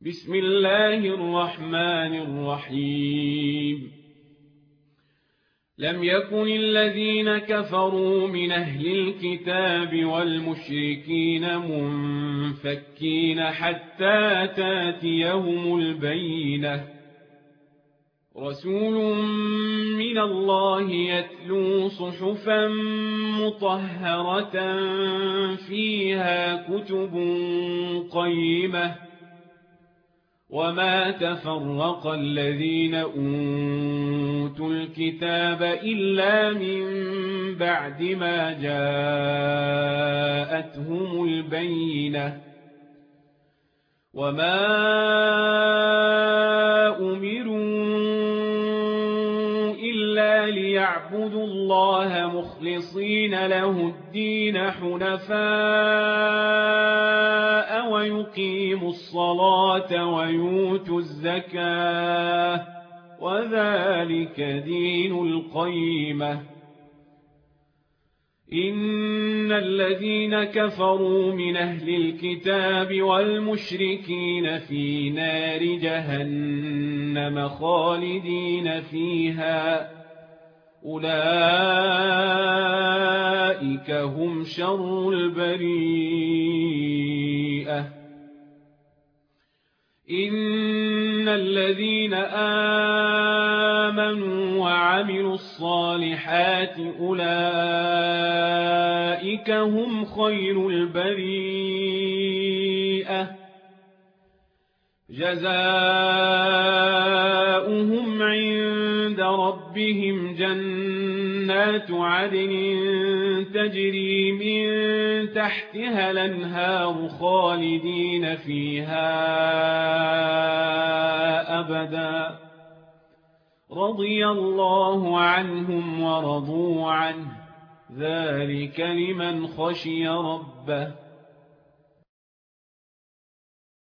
بسم الله الرحمن الرحيم لم يكن الذين كفروا من أهل الكتاب والمشركين منفكين حتى تاتيهم البينة رسول من الله يتلو صحفا مطهرة فيها كتب قيمة وما تفرق الذين أوتوا الكتاب إلا من بعد ما جاءتهم البينة وما أمروا إلا ليعبدوا الله مخلصين له الدين حنفاء ويقيموا الصلاة ويؤتوا الزكاة وذلك دين القيمة إن الذين كفروا من أهل الكتاب والمشركين في نار جهنم خالدين فيها أولئك هم شر البريئة إن الذين آمنوا وعملوا الصالحات أولئك هم خير البريئة جزاؤهم عند ربهم جنات عدن تجري من تحتها الأنهار خالدين فيها أبدا رضي الله عنهم ورضوا عنه ذلك لمن خشي ربه